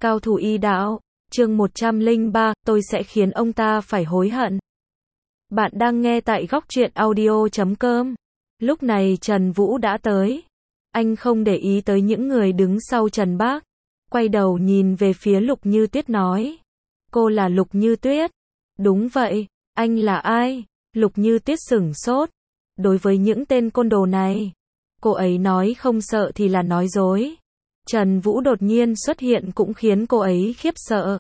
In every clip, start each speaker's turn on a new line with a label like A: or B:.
A: Cao thủ y đạo, chương 103, tôi sẽ khiến ông ta phải hối hận. Bạn đang nghe tại góc truyện audio.com. Lúc này Trần Vũ đã tới. Anh không để ý tới những người đứng sau Trần Bác. Quay đầu nhìn về phía Lục Như Tuyết nói. Cô là Lục Như Tuyết. Đúng vậy, anh là ai? Lục Như Tuyết sửng sốt. Đối với những tên côn đồ này, cô ấy nói không sợ thì là nói dối. Trần Vũ đột nhiên xuất hiện cũng khiến cô ấy khiếp sợ.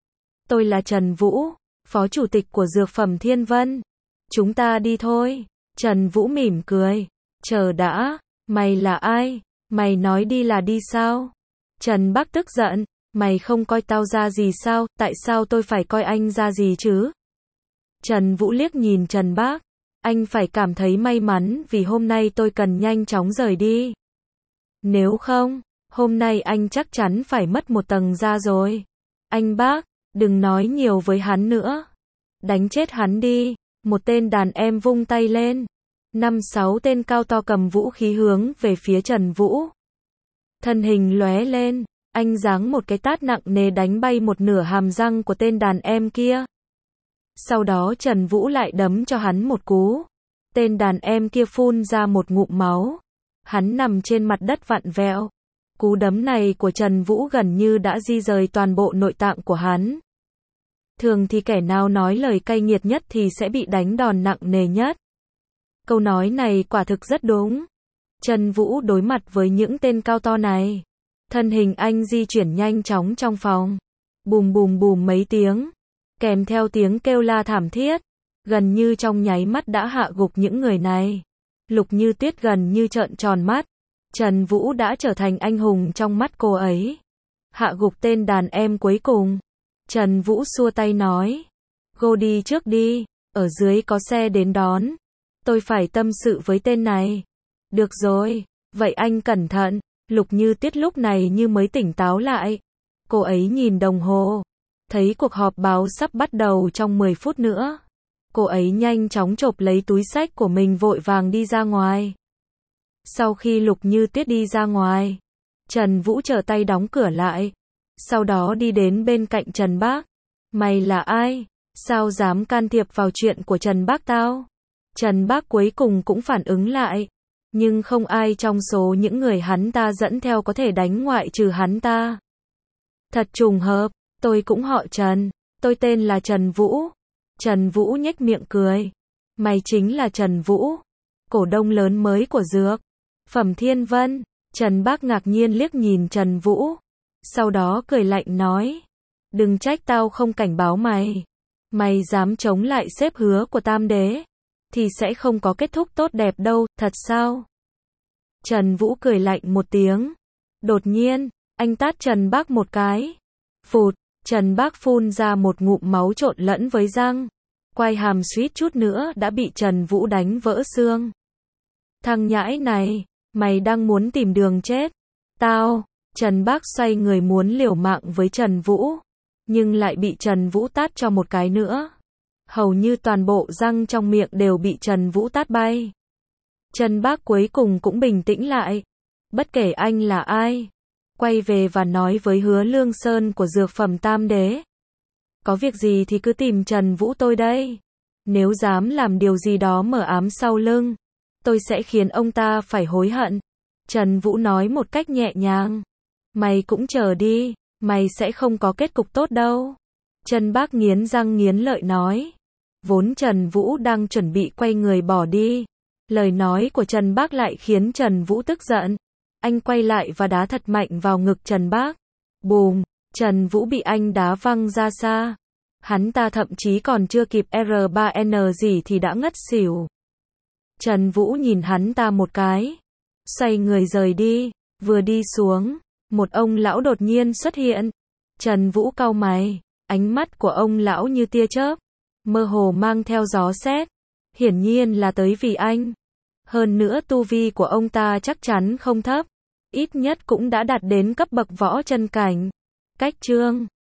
A: Tôi là Trần Vũ, phó chủ tịch của Dược phẩm Thiên Vân. Chúng ta đi thôi. Trần Vũ mỉm cười. Chờ đã, mày là ai? Mày nói đi là đi sao? Trần Bác tức giận. Mày không coi tao ra gì sao? Tại sao tôi phải coi anh ra gì chứ? Trần Vũ liếc nhìn Trần Bác. Anh phải cảm thấy may mắn vì hôm nay tôi cần nhanh chóng rời đi. Nếu không, hôm nay anh chắc chắn phải mất một tầng da rồi. Anh Bác, đừng nói nhiều với hắn nữa. Đánh chết hắn đi. Một tên đàn em vung tay lên. 5-6 tên cao to cầm vũ khí hướng về phía Trần Vũ. Thân hình lóe lên, anh giáng một cái tát nặng nề đánh bay một nửa hàm răng của tên đàn em kia. Sau đó Trần Vũ lại đấm cho hắn một cú. Tên đàn em kia phun ra một ngụm máu. Hắn nằm trên mặt đất vặn vẹo. Cú đấm này của Trần Vũ gần như đã di rời toàn bộ nội tạng của hắn. Thường thì kẻ nào nói lời cay nghiệt nhất thì sẽ bị đánh đòn nặng nề nhất. Câu nói này quả thực rất đúng. Trần Vũ đối mặt với những tên cao to này. Thân hình anh di chuyển nhanh chóng trong phòng. Bùm bùm bùm mấy tiếng. Kèm theo tiếng kêu la thảm thiết. Gần như trong nháy mắt đã hạ gục những người này. Lục Như Tuyết gần như trợn tròn mắt. Trần Vũ đã trở thành anh hùng trong mắt cô ấy. Hạ gục tên đàn em cuối cùng. Trần Vũ xua tay nói. Cô đi trước đi, ở dưới có xe đến đón. Tôi phải tâm sự với tên này. Được rồi, vậy anh cẩn thận. Lục Như Tuyết lúc này như mới tỉnh táo lại. Cô ấy nhìn đồng hồ. Thấy cuộc họp báo sắp bắt đầu trong 10 phút nữa. Cô ấy nhanh chóng chộp lấy túi xách của mình vội vàng đi ra ngoài. Sau khi Lục Như Tuyết đi ra ngoài, Trần Vũ trở tay đóng cửa lại. Sau đó đi đến bên cạnh Trần Bác. Mày là ai? Sao dám can thiệp vào chuyện của Trần Bác tao? Trần Bác cuối cùng cũng phản ứng lại. Nhưng không ai trong số những người hắn ta dẫn theo có thể đánh ngoại trừ hắn ta. Thật trùng hợp, tôi cũng họ Trần. Tôi tên là Trần Vũ. Trần Vũ nhếch miệng cười. Mày chính là Trần Vũ, cổ đông lớn mới của Dược phẩm Thiên Vân. Trần Bác ngạc nhiên liếc nhìn Trần Vũ. Sau đó cười lạnh nói. Đừng trách tao không cảnh báo mày. Mày dám chống lại sếp hứa của Tam Đế thì sẽ không có kết thúc tốt đẹp đâu, thật sao? Trần Vũ cười lạnh một tiếng. Đột nhiên, anh tát Trần Bác một cái. Phụt, Trần Bác phun ra một ngụm máu trộn lẫn với răng. Quai hàm suýt chút nữa đã bị Trần Vũ đánh vỡ xương. Thằng nhãi này, mày đang muốn tìm đường chết. Tao. Trần Bác xoay người muốn liều mạng với Trần Vũ. Nhưng lại bị Trần Vũ tát cho một cái nữa. Hầu như toàn bộ răng trong miệng đều bị Trần Vũ tát bay. Trần Bác cuối cùng cũng bình tĩnh lại. Bất kể anh là ai, quay về và nói với Hứa Lương Sơn của Dược phẩm Tam Đế. Có việc gì thì cứ tìm Trần Vũ tôi đây. Nếu dám làm điều gì đó mờ ám sau lưng, tôi sẽ khiến ông ta phải hối hận. Trần Vũ nói một cách nhẹ nhàng. Mày cũng chờ đi, mày sẽ không có kết cục tốt đâu. Trần Bác nghiến răng nghiến lợi nói. Vốn Trần Vũ đang chuẩn bị quay người bỏ đi. Lời nói của Trần Bác lại khiến Trần Vũ tức giận. Anh quay lại và đá thật mạnh vào ngực Trần Bác. Bùm, Trần Vũ bị anh đá văng ra xa. Hắn ta thậm chí còn chưa kịp R3N gì thì đã ngất xỉu. Trần Vũ nhìn hắn ta một cái. Xoay người rời đi. Vừa đi xuống, một ông lão đột nhiên xuất hiện. Trần Vũ cau mày. Ánh mắt của ông lão như tia chớp, mơ hồ mang theo gió sét. Hiển nhiên là tới vì anh. Hơn nữa tu vi của ông ta chắc chắn không thấp. Ít nhất cũng đã đạt đến cấp bậc võ chân cảnh. Cách chương